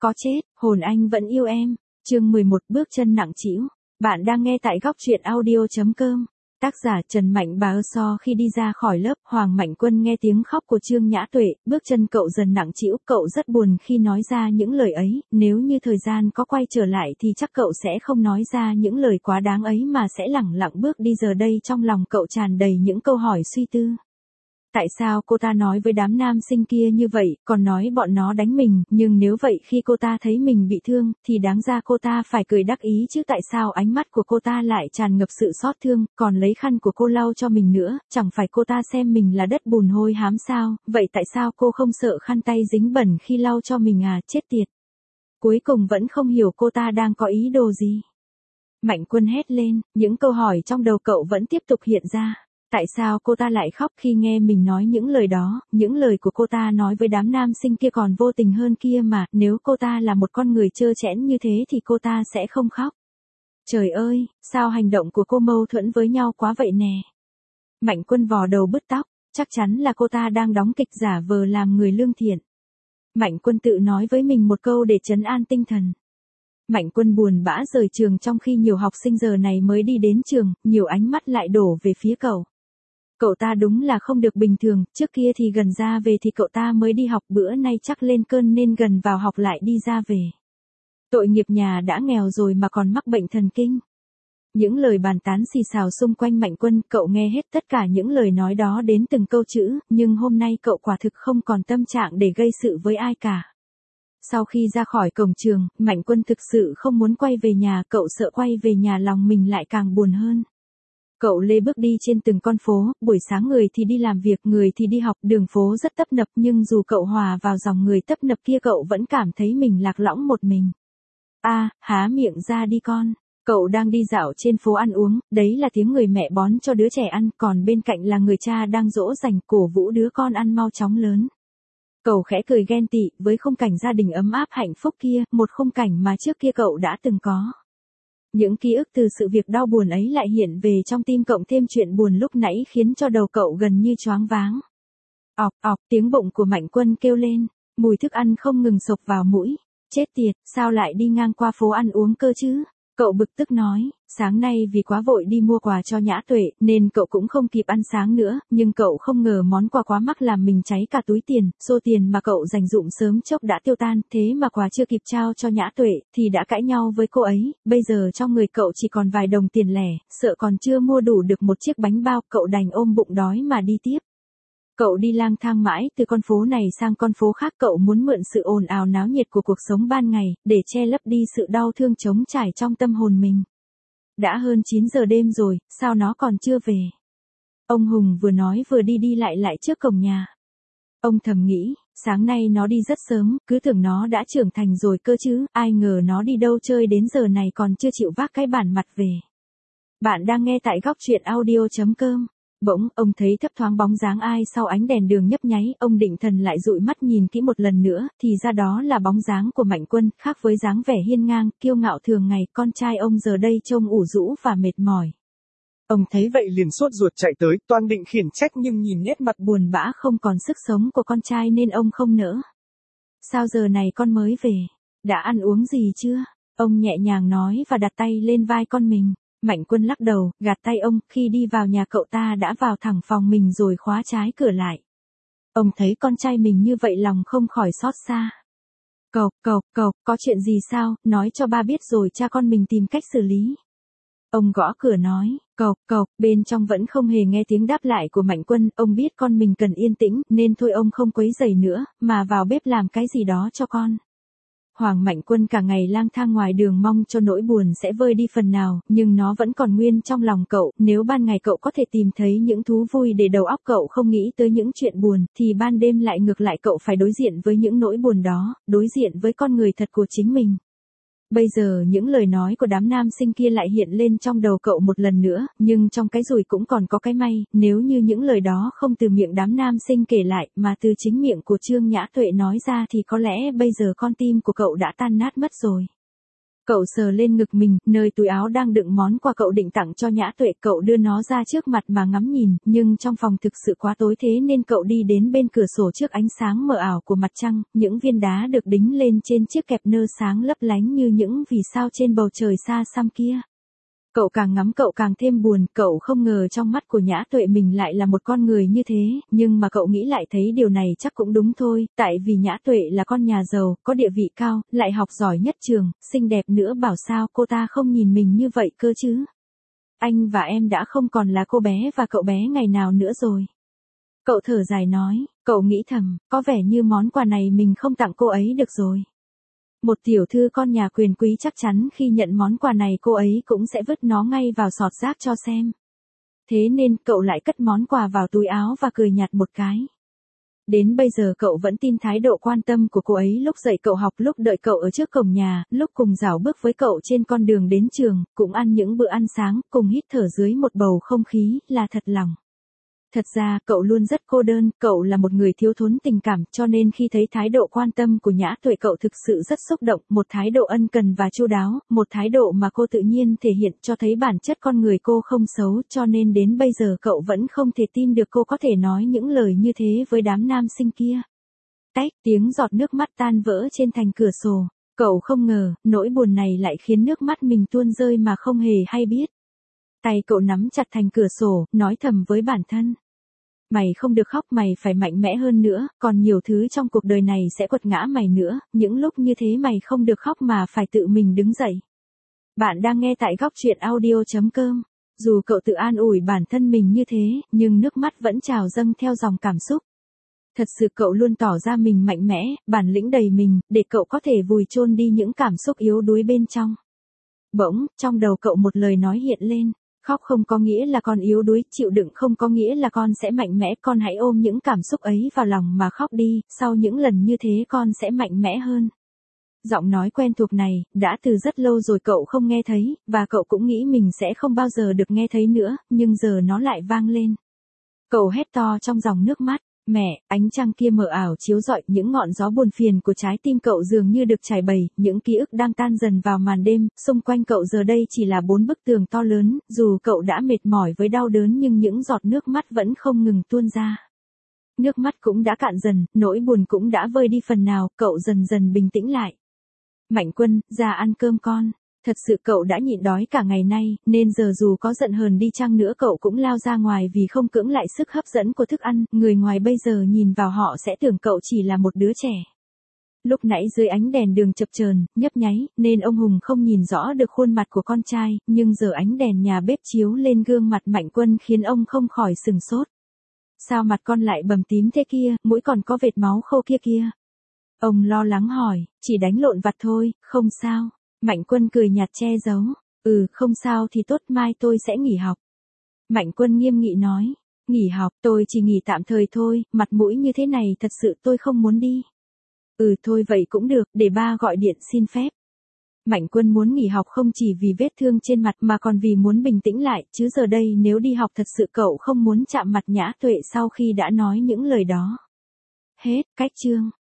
Có chết, hồn anh vẫn yêu em. Chương 11 bước chân nặng trĩu. Bạn đang nghe tại góc truyện audio.com. Tác giả Trần Mạnh Bà So. Khi đi ra khỏi lớp, Hoàng Mạnh Quân nghe tiếng khóc của Trương Nhã Tuệ, bước chân cậu dần nặng trĩu, cậu rất buồn khi nói ra những lời ấy, nếu như thời gian có quay trở lại thì chắc cậu sẽ không nói ra những lời quá đáng ấy mà sẽ lẳng lặng bước đi. Giờ đây trong lòng cậu tràn đầy những câu hỏi suy tư. Tại sao cô ta nói với đám nam sinh kia như vậy, còn nói bọn nó đánh mình, nhưng nếu vậy khi cô ta thấy mình bị thương, thì đáng ra cô ta phải cười đắc ý chứ, tại sao ánh mắt của cô ta lại tràn ngập sự xót thương, còn lấy khăn của cô lau cho mình nữa, chẳng phải cô ta xem mình là đất bùn hôi hám sao, vậy tại sao cô không sợ khăn tay dính bẩn khi lau cho mình à, chết tiệt. Cuối cùng vẫn không hiểu cô ta đang có ý đồ gì. Mạnh Quân hét lên, những câu hỏi trong đầu cậu vẫn tiếp tục hiện ra. Tại sao cô ta lại khóc khi nghe mình nói những lời đó, những lời của cô ta nói với đám nam sinh kia còn vô tình hơn kia mà, nếu cô ta là một con người trơ trẽn như thế thì cô ta sẽ không khóc. Trời ơi, sao hành động của cô mâu thuẫn với nhau quá vậy nè. Mạnh Quân vò đầu bứt tóc, chắc chắn là cô ta đang đóng kịch giả vờ làm người lương thiện. Mạnh Quân tự nói với mình một câu để trấn an tinh thần. Mạnh Quân buồn bã rời trường trong khi nhiều học sinh giờ này mới đi đến trường, nhiều ánh mắt lại đổ về phía cậu. Cậu ta đúng là không được bình thường, trước kia thì gần ra về thì cậu ta mới đi học, bữa nay chắc lên cơn nên gần vào học lại đi ra về. Tội nghiệp nhà đã nghèo rồi mà còn mắc bệnh thần kinh. Những lời bàn tán xì xào xung quanh Mạnh Quân, cậu nghe hết tất cả những lời nói đó đến từng câu chữ, nhưng hôm nay cậu quả thực không còn tâm trạng để gây sự với ai cả. Sau khi ra khỏi cổng trường, Mạnh Quân thực sự không muốn quay về nhà, cậu sợ quay về nhà lòng mình lại càng buồn hơn. Cậu lê bước đi trên từng con phố, buổi sáng người thì đi làm việc, người thì đi học, đường phố rất tấp nập nhưng dù cậu hòa vào dòng người tấp nập kia cậu vẫn cảm thấy mình lạc lõng một mình. Há miệng ra đi con. Cậu đang đi dạo trên phố ăn uống, đấy là tiếng người mẹ bón cho đứa trẻ ăn, còn bên cạnh là người cha đang dỗ dành cổ vũ đứa con ăn mau chóng lớn. Cậu khẽ cười ghen tị với khung cảnh gia đình ấm áp hạnh phúc kia, một khung cảnh mà trước kia cậu đã từng có. Những ký ức từ sự việc đau buồn ấy lại hiện về trong tim cộng thêm chuyện buồn lúc nãy khiến cho đầu cậu gần như choáng váng. Ọc ọc, tiếng bụng của Mạnh Quân kêu lên, mùi thức ăn không ngừng xộc vào mũi. Chết tiệt, sao lại đi ngang qua phố ăn uống cơ chứ? Cậu bực tức nói, sáng nay vì quá vội đi mua quà cho Nhã Tuệ nên cậu cũng không kịp ăn sáng nữa, nhưng cậu không ngờ món quà quá mắc làm mình cháy cả túi tiền, số tiền mà cậu dành dụm sớm chốc đã tiêu tan, thế mà quà chưa kịp trao cho Nhã Tuệ thì đã cãi nhau với cô ấy, bây giờ trong người cậu chỉ còn vài đồng tiền lẻ, sợ còn chưa mua đủ được một chiếc bánh bao, cậu đành ôm bụng đói mà đi tiếp. Cậu đi lang thang mãi từ con phố này sang con phố khác, cậu muốn mượn sự ồn ào náo nhiệt của cuộc sống ban ngày, để che lấp đi sự đau thương trống trải trong tâm hồn mình. Đã hơn 9 giờ đêm rồi, sao nó còn chưa về? Ông Hùng vừa nói vừa đi lại trước cổng nhà. Ông thầm nghĩ, sáng nay nó đi rất sớm, cứ tưởng nó đã trưởng thành rồi cơ chứ, ai ngờ nó đi đâu chơi đến giờ này còn chưa chịu vác cái bản mặt về. Bạn đang nghe tại góc truyện audio.com. Bỗng, ông thấy thấp thoáng bóng dáng ai sau ánh đèn đường nhấp nháy, ông định thần lại dụi mắt nhìn kỹ một lần nữa, thì ra đó là bóng dáng của Mạnh Quân, khác với dáng vẻ hiên ngang, kiêu ngạo thường ngày, con trai ông giờ đây trông ủ rũ và mệt mỏi. Ông thấy vậy liền sốt ruột chạy tới, toan định khiển trách nhưng nhìn nét mặt buồn bã không còn sức sống của con trai nên ông không nỡ. Sao giờ này con mới về? Đã ăn uống gì chưa? Ông nhẹ nhàng nói và đặt tay lên vai con mình. Mạnh Quân lắc đầu, gạt tay ông, khi đi vào nhà cậu ta đã vào thẳng phòng mình rồi khóa trái cửa lại. Ông thấy con trai mình như vậy lòng không khỏi xót xa. Cậu, có chuyện gì sao, nói cho ba biết rồi cha con mình tìm cách xử lý. Ông gõ cửa nói, cậu, bên trong vẫn không hề nghe tiếng đáp lại của Mạnh Quân, ông biết con mình cần yên tĩnh, nên thôi ông không quấy rầy nữa, mà vào bếp làm cái gì đó cho con. Hoàng Mạnh Quân cả ngày lang thang ngoài đường mong cho nỗi buồn sẽ vơi đi phần nào, nhưng nó vẫn còn nguyên trong lòng cậu, nếu ban ngày cậu có thể tìm thấy những thú vui để đầu óc cậu không nghĩ tới những chuyện buồn, thì ban đêm lại ngược lại cậu phải đối diện với những nỗi buồn đó, đối diện với con người thật của chính mình. Bây giờ những lời nói của đám nam sinh kia lại hiện lên trong đầu cậu một lần nữa, nhưng trong cái rủi cũng còn có cái may, nếu như những lời đó không từ miệng đám nam sinh kể lại, mà từ chính miệng của Trương Nhã Tuệ nói ra thì có lẽ bây giờ con tim của cậu đã tan nát mất rồi. Cậu sờ lên ngực mình, nơi túi áo đang đựng món quà cậu định tặng cho Nhã Tuệ, cậu đưa nó ra trước mặt mà ngắm nhìn, nhưng trong phòng thực sự quá tối thế nên cậu đi đến bên cửa sổ trước ánh sáng mờ ảo của mặt trăng, những viên đá được đính lên trên chiếc kẹp nơ sáng lấp lánh như những vì sao trên bầu trời xa xăm kia. Cậu càng ngắm cậu càng thêm buồn, cậu không ngờ trong mắt của Nhã Tuệ mình lại là một con người như thế, nhưng mà cậu nghĩ lại thấy điều này chắc cũng đúng thôi, tại vì Nhã Tuệ là con nhà giàu, có địa vị cao, lại học giỏi nhất trường, xinh đẹp nữa, bảo sao cô ta không nhìn mình như vậy cơ chứ. Anh và em đã không còn là cô bé và cậu bé ngày nào nữa rồi. Cậu thở dài nói, cậu nghĩ thầm, có vẻ như món quà này mình không tặng cô ấy được rồi. Một tiểu thư con nhà quyền quý chắc chắn khi nhận món quà này cô ấy cũng sẽ vứt nó ngay vào sọt rác cho xem. Thế nên cậu lại cất món quà vào túi áo và cười nhạt một cái. Đến bây giờ cậu vẫn tin thái độ quan tâm của cô ấy lúc dạy cậu học, lúc đợi cậu ở trước cổng nhà, lúc cùng rảo bước với cậu trên con đường đến trường, cũng ăn những bữa ăn sáng, cùng hít thở dưới một bầu không khí, là thật lòng. Thật ra, cậu luôn rất cô đơn, cậu là một người thiếu thốn tình cảm, cho nên khi thấy thái độ quan tâm của Nhã Tuệ cậu thực sự rất xúc động, một thái độ ân cần và chu đáo, một thái độ mà cô tự nhiên thể hiện cho thấy bản chất con người cô không xấu, cho nên đến bây giờ cậu vẫn không thể tin được cô có thể nói những lời như thế với đám nam sinh kia. Tách, tiếng giọt nước mắt tan vỡ trên thành cửa sổ, cậu không ngờ, nỗi buồn này lại khiến nước mắt mình tuôn rơi mà không hề hay biết. Tay cậu nắm chặt thành cửa sổ, nói thầm với bản thân. Mày không được khóc, mày phải mạnh mẽ hơn nữa, còn nhiều thứ trong cuộc đời này sẽ quật ngã mày nữa, những lúc như thế mày không được khóc mà phải tự mình đứng dậy. Bạn đang nghe tại Góc Chuyện Audio.com. Dù cậu tự an ủi bản thân mình như thế, nhưng nước mắt vẫn trào dâng theo dòng cảm xúc. Thật sự cậu luôn tỏ ra mình mạnh mẽ, bản lĩnh đầy mình, để cậu có thể vùi chôn đi những cảm xúc yếu đuối bên trong. Bỗng, trong đầu cậu một lời nói hiện lên. Khóc không có nghĩa là con yếu đuối, chịu đựng không có nghĩa là con sẽ mạnh mẽ, con hãy ôm những cảm xúc ấy vào lòng mà khóc đi, sau những lần như thế con sẽ mạnh mẽ hơn. Giọng nói quen thuộc này, đã từ rất lâu rồi cậu không nghe thấy, và cậu cũng nghĩ mình sẽ không bao giờ được nghe thấy nữa, nhưng giờ nó lại vang lên. Cậu hét to trong dòng nước mắt. Mẹ, ánh trăng kia mờ ảo chiếu rọi, những ngọn gió buồn phiền của trái tim cậu dường như được trải bày, những ký ức đang tan dần vào màn đêm, xung quanh cậu giờ đây chỉ là 4 bức tường to lớn, dù cậu đã mệt mỏi với đau đớn nhưng những giọt nước mắt vẫn không ngừng tuôn ra. Nước mắt cũng đã cạn dần, nỗi buồn cũng đã vơi đi phần nào, cậu dần dần bình tĩnh lại. Mạnh Quân, ra ăn cơm con. Thật sự cậu đã nhịn đói cả ngày nay, nên giờ dù có giận hờn đi chăng nữa cậu cũng lao ra ngoài vì không cưỡng lại sức hấp dẫn của thức ăn, người ngoài bây giờ nhìn vào họ sẽ tưởng cậu chỉ là một đứa trẻ. Lúc nãy dưới ánh đèn đường chập chờn, nhấp nháy, nên ông Hùng không nhìn rõ được khuôn mặt của con trai, nhưng giờ ánh đèn nhà bếp chiếu lên gương mặt Mạnh Quân khiến ông không khỏi sừng sốt. Sao mặt con lại bầm tím thế kia, mũi còn có vệt máu khô kia kia? Ông lo lắng hỏi, chỉ đánh lộn vặt thôi, không sao. Mạnh Quân cười nhạt che giấu. Không sao thì tốt, mai tôi sẽ nghỉ học. Mạnh Quân nghiêm nghị nói. Nghỉ học, tôi chỉ nghỉ tạm thời thôi, mặt mũi như thế này thật sự tôi không muốn đi. Thôi vậy cũng được, để ba gọi điện xin phép. Mạnh Quân muốn nghỉ học không chỉ vì vết thương trên mặt mà còn vì muốn bình tĩnh lại, chứ giờ đây nếu đi học thật sự cậu không muốn chạm mặt Nhã Tuệ sau khi đã nói những lời đó. Hết, cách chương.